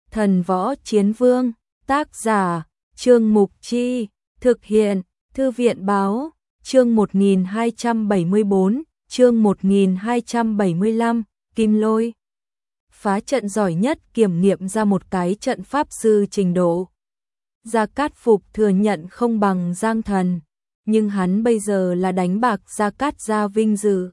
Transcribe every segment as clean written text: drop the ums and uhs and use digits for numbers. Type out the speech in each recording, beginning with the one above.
Thần Võ Chiến Vương, tác giả, Trương Mục Chi, thực hiện, Thư viện Báo, chương 1274, chương 1275, Kim Lôi. Phá trận giỏi nhất kiểm nghiệm ra một cái trận pháp sư trình độ. Gia Cát Phục thừa nhận không bằng Giang Thần, nhưng hắn bây giờ là đánh bạc Gia Cát gia vinh dự.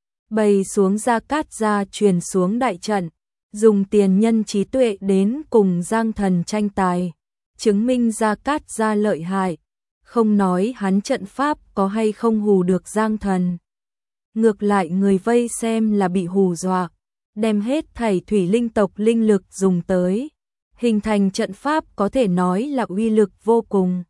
Bày xuống Gia Cát gia truyền xuống đại trận, dùng tiền nhân trí tuệ đến cùng Giang Thần tranh tài, chứng minh Gia Cát gia lợi hại, không nói hắn trận pháp có hay không hù được Giang Thần. Ngược lại người vây xem là bị hù dọa, đem hết thảy thủy linh tộc linh lực dùng tới, hình thành trận pháp có thể nói là uy lực vô cùng.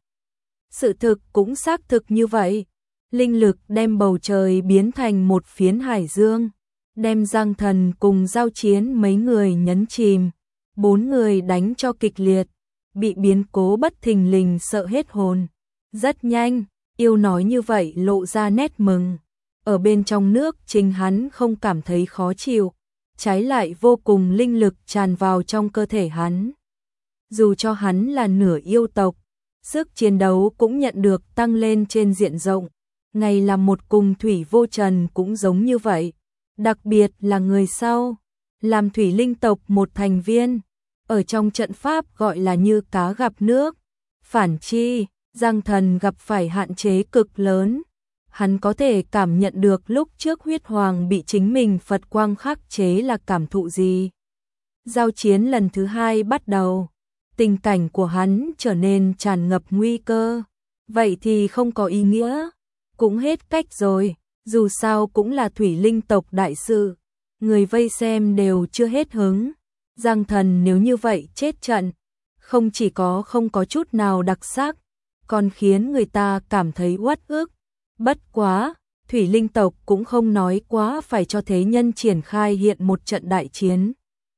Sự thực cũng xác thực như vậy, linh lực đem bầu trời biến thành một phiến hải dương, đem Giang Thần cùng giao chiến mấy người nhấn chìm, 4 người đánh cho kịch liệt, bị biến cố bất thình lình sợ hết hồn. Rất nhanh, yêu nói như vậy lộ ra nét mừng, ở bên trong nước chính hắn không cảm thấy khó chịu, trái lại vô cùng linh lực tràn vào trong cơ thể hắn. Dù cho hắn là nửa yêu tộc, sức chiến đấu cũng nhận được tăng lên trên diện rộng, ngày làm một cùng Thủy Vô Trần cũng giống như vậy, đặc biệt là người sau, làm thủy linh tộc một thành viên, ở trong trận pháp gọi là như cá gặp nước. Phản chi, Giang Thần gặp phải hạn chế cực lớn, hắn có thể cảm nhận được lúc trước huyết hoàng bị chính mình Phật quang khắc chế là cảm thụ gì. Giao chiến lần thứ 2 bắt đầu, tình cảnh của hắn trở nên tràn ngập nguy cơ, vậy thì không có ý nghĩa, cũng hết cách rồi, dù sao cũng là thủy linh tộc đại sự, người vây xem đều chưa hết hứng. Giang Thần nếu như vậy chết trận, không chỉ có không có chút nào đặc sắc, còn khiến người ta cảm thấy uất ức. Bất quá, thủy linh tộc cũng không nói quá phải cho thế nhân triển khai hiện một trận đại chiến.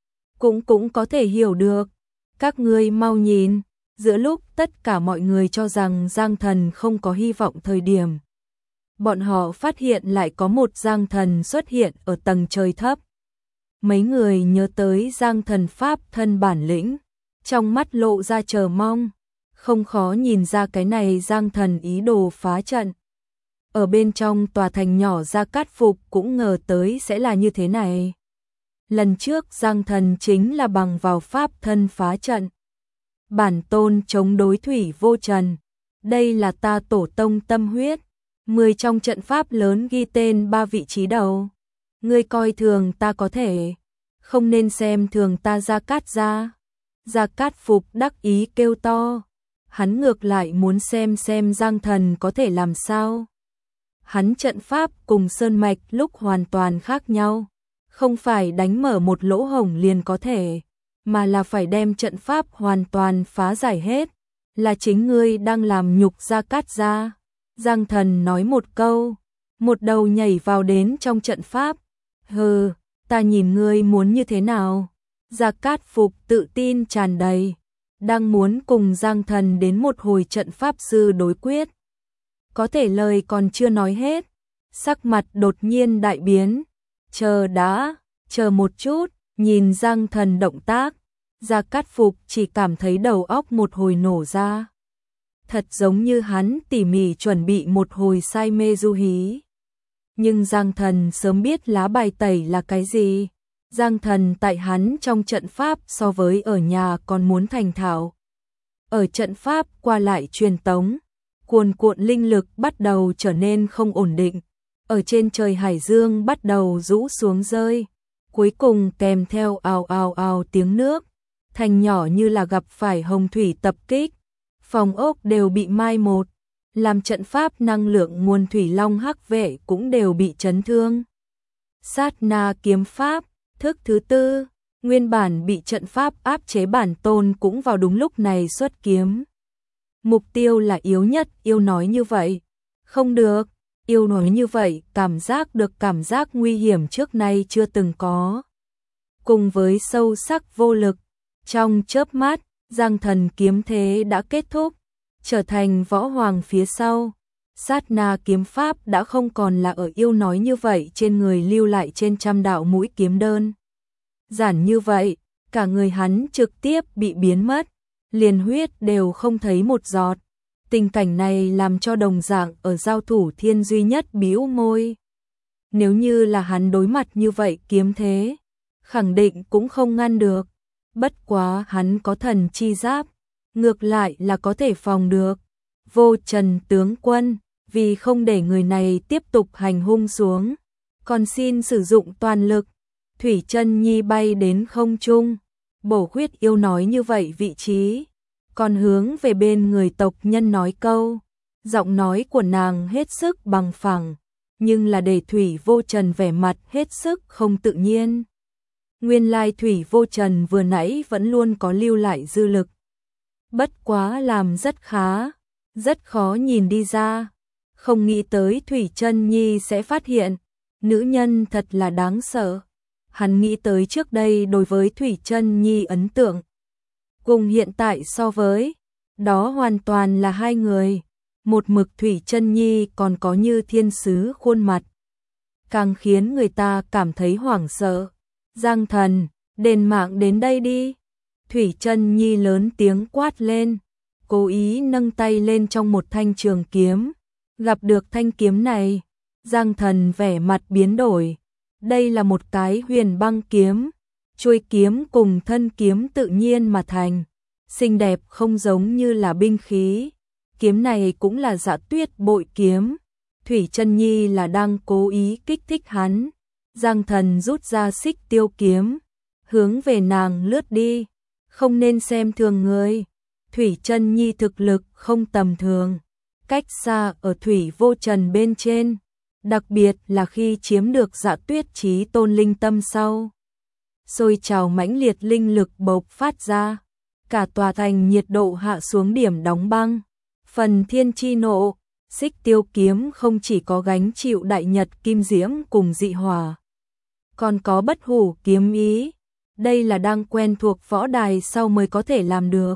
Cũng có thể hiểu được, các ngươi mau nhìn, giữa lúc tất cả mọi người cho rằng Giang Thần không có hy vọng thời điểm, bọn họ phát hiện lại có một Giang Thần xuất hiện ở tầng trời thấp. Mấy người nhớ tới Giang Thần pháp thân bản lĩnh, trong mắt lộ ra chờ mong, không khó nhìn ra cái này Giang Thần ý đồ phá trận. Ở bên trong tòa thành nhỏ Gia Cát Phục cũng ngờ tới sẽ là như thế này. Lần trước Giang Thần chính là bằng vào pháp thân phá trận. Bản tôn chống đối Thủy Vô Trần, đây là ta tổ tông tâm huyết, 10 trong trận pháp lớn ghi tên 3 vị trí đầu. Ngươi coi thường ta có thể, không nên xem thường ta Gia Cát gia. Gia Cát Phục đắc ý kêu to, hắn ngược lại muốn xem Giang Thần có thể làm sao. Hắn trận pháp cùng sơn mạch lúc hoàn toàn khác nhau, không phải đánh mở một lỗ hổng liền có thể, mà là phải đem trận pháp hoàn toàn phá giải hết, là chính ngươi đang làm nhục Gia Cát gia. Giang Thần nói một câu, một đầu nhảy vào đến trong trận pháp. Hừ, ta nhìn ngươi muốn như thế nào? Gia Cát Phục tự tin tràn đầy, đang muốn cùng Giang Thần đến một hồi trận pháp sư đối quyết. Có thể lời còn chưa nói hết, sắc mặt đột nhiên đại biến. Chờ một chút, nhìn Giang Thần động tác, Gia Cát Phục chỉ cảm thấy đầu óc một hồi nổ ra. Thật giống như hắn tỉ mỉ chuẩn bị một hồi say mê du hí. Nhưng Giang Thần sớm biết lá bài tẩy là cái gì. Giang Thần tại hắn trong trận pháp so với ở nhà còn muốn thành thạo. Ở trận pháp qua lại truyền tống, cuồn cuộn linh lực bắt đầu trở nên không ổn định. Ở trên trời hải dương bắt đầu rũ xuống rơi. Cuối cùng kèm theo ào ào ào tiếng nước. Thành nhỏ như là gặp phải hồng thủy tập kích. Phòng ốc đều bị mai một. Làm trận pháp năng lượng nguồn thủy long hắc vệ cũng đều bị chấn thương. Sát na kiếm pháp, thức thứ 4, nguyên bản bị trận pháp áp chế bản tôn cũng vào đúng lúc này xuất kiếm. Mục tiêu là yếu nhất, yêu nói như vậy. Không được, yêu nói như vậy, cảm giác được cảm giác nguy hiểm trước nay chưa từng có. Cùng với sâu sắc vô lực, trong chớp mắt, Giang Thần kiếm thế đã kết thúc, trở thành võ hoàng phía sau. Sát na kiếm pháp đã không còn là ở yêu nói như vậy trên người lưu lại trên trăm đạo mũi kiếm đơn. Giản như vậy, cả người hắn trực tiếp bị biến mất, liền huyết đều không thấy một giọt. Tình cảnh này làm cho đồng dạng ở giao thủ Thiên Duy Nhất bĩu môi. Nếu như là hắn đối mặt như vậy kiếm thế, khẳng định cũng không ngăn được. Bất quá hắn có thần chi giáp, ngược lại là có thể phòng được. Vô Trần tướng quân, vì không để người này tiếp tục hành hung xuống, còn xin sử dụng toàn lực. Thủy Chân Nhi bay đến không trung, Bổ Khuyết Yêu nói như vậy vị trí, còn hướng về bên người tộc nhân nói câu. Giọng nói của nàng hết sức bằng phẳng, nhưng là để Thủy Vô Trần vẻ mặt hết sức không tự nhiên. Nguyên lai Thủy Vô Trần vừa nãy vẫn luôn có lưu lại dư lực. Bất quá làm rất khá, rất khó nhìn đi ra. Không nghĩ tới Thủy Chân Nhi sẽ phát hiện, nữ nhân thật là đáng sợ. Hắn nghĩ tới trước đây đối với Thủy Chân Nhi ấn tượng, cùng hiện tại so với, đó hoàn toàn là hai người. Một mực Thủy Chân Nhi còn có như thiên sứ khuôn mặt, càng khiến người ta cảm thấy hoảng sợ. Giang Thần, đền mạng đến đây đi. Thủy Chân Nhi lớn tiếng quát lên, cố ý nâng tay lên trong một thanh trường kiếm. Gặp được thanh kiếm này, Giang Thần vẻ mặt biến đổi. Đây là một cái huyền băng kiếm, chuôi kiếm cùng thân kiếm tự nhiên mà thành, xinh đẹp không giống như là binh khí. Kiếm này cũng là Dạ Tuyết bội kiếm. Thủy Chân Nhi là đang cố ý kích thích hắn. Giang Thần rút ra xích tiêu kiếm, hướng về nàng lướt đi. Không nên xem thường người. Thủy Chân Nhi thực lực không tầm thường, cách xa ở Thủy Vô Trần bên trên, đặc biệt là khi chiếm được Dạ Tuyết Chí Tôn linh tâm sau. Sôi trào mãnh liệt linh lực bộc phát ra, cả tòa thành nhiệt độ hạ xuống điểm đóng băng. Phần thiên chi nộ, xích tiêu kiếm không chỉ có gánh chịu đại nhật kim diễm cùng dị hỏa, còn có bất hủ kiếm ý. Đây là đang quen thuộc võ đài sau mới có thể làm được.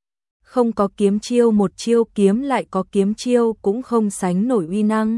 Không có kiếm chiêu một chiêu kiếm lại có kiếm chiêu cũng không sánh nổi uy năng.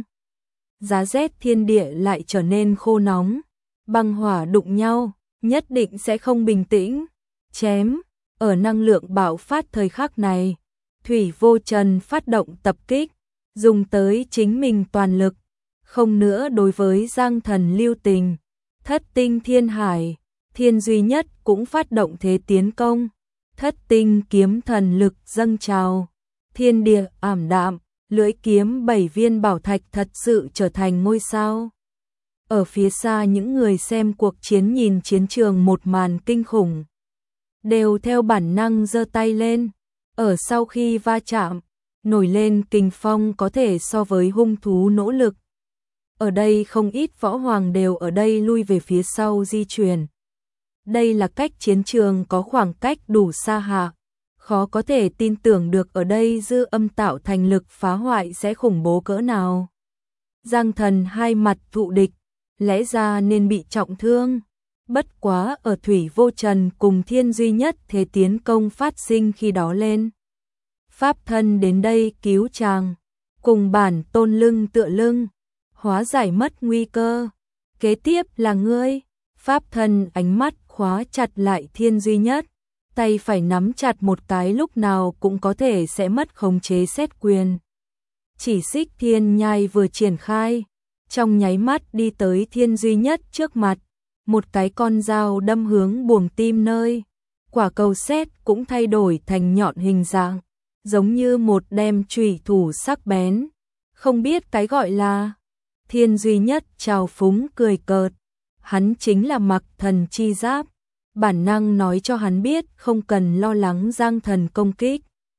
Giá rét thiên địa lại trở nên khô nóng, băng hỏa đụng nhau, nhất định sẽ không bình tĩnh. Chém, ở năng lượng bạo phát thời khắc này, Thủy Vô Trần phát động tập kích, dùng tới chính mình toàn lực, không nữa đối với Giang Thần lưu tình. Thất tinh thiên hải, Thiên Duy Nhất cũng phát động thế tiến công. Thất tinh kiếm thần lực dâng trào, thiên địa ảm đạm, lưỡi kiếm 7 viên bảo thạch thật sự trở thành ngôi sao. Ở phía xa những người xem cuộc chiến nhìn chiến trường một màn kinh khủng, đều theo bản năng giơ tay lên. Ở sau khi va chạm, nổi lên kình phong có thể so với hung thú nỗ lực. Ở đây không ít võ hoàng đều ở đây lui về phía sau di chuyển. Đây là cách chiến trường có khoảng cách đủ xa hạ, khó có thể tin tưởng được ở đây dư âm tạo thành lực phá hoại sẽ khủng bố cỡ nào. Giang Thần hai mặt thụ địch, lẽ ra nên bị trọng thương. Bất quá ở Thủy Vô Trần cùng Thiên Duy Nhất thế tiến công phát sinh khi đó lên. Pháp thân đến đây cứu chàng, cùng bản tôn lưng tựa lưng, hóa giải mất nguy cơ. Kế tiếp là ngươi. Pháp thân ánh mắt khóa chặt lại Thiên Duy Nhất, tay phải nắm chặt một cái lúc nào cũng có thể sẽ mất khống chế xét quyền. Chỉ xích thiên nhai vừa triển khai, trong nháy mắt đi tới Thiên Duy Nhất trước mặt, một cái con dao đâm hướng buồng tim nơi. Quả cầu sét cũng thay đổi thành nhọn hình dạng, giống như một đem chùy thủ sắc bén. Không biết cái gọi là. Thiên Duy Nhất trào phúng cười cợt. Hắn chính là mặc thần chi giáp, bản năng nói cho hắn biết không cần lo lắng Giang Thần công kích.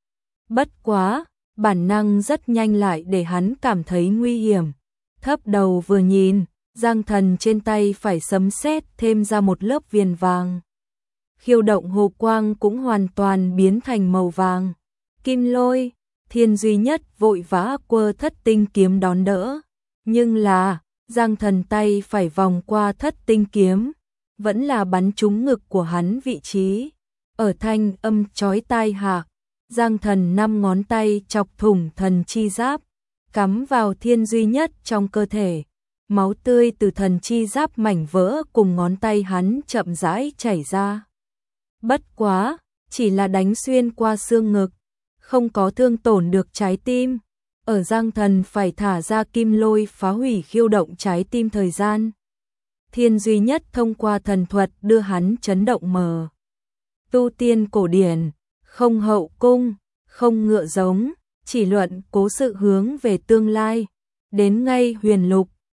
Bất quá, bản năng rất nhanh lại để hắn cảm thấy nguy hiểm. Thấp đầu vừa nhìn, Giang Thần trên tay phải sấm sét thêm ra một lớp viền vàng. Khiêu động hồ quang cũng hoàn toàn biến thành màu vàng. Kim lôi, Thiên Duy Nhất vội vã quơ thất tinh kiếm đón đỡ. Nhưng là, Giang Thần tay phải vòng qua thất tinh kiếm, vẫn là bắn trúng ngực của hắn vị trí. Ở thanh âm chói tai hạ, Giang Thần 5 ngón tay chọc thủng thần chi giáp, cắm vào Thiên Duy Nhất trong cơ thể. Máu tươi từ thần chi giáp mảnh vỡ cùng ngón tay hắn chậm rãi chảy ra. Bất quá, chỉ là đánh xuyên qua xương ngực, không có thương tổn được trái tim. Ở Giang Thần phải thả ra kim lôi phá hủy khiêu động trái tim thời gian. Thiên duy nhất thông qua thần thuật đưa hắn chấn động mờ. Tu tiên cổ điển, không hậu cung, không ngựa giống, chỉ luận cố sự hướng về tương lai. Đến ngay huyền lục,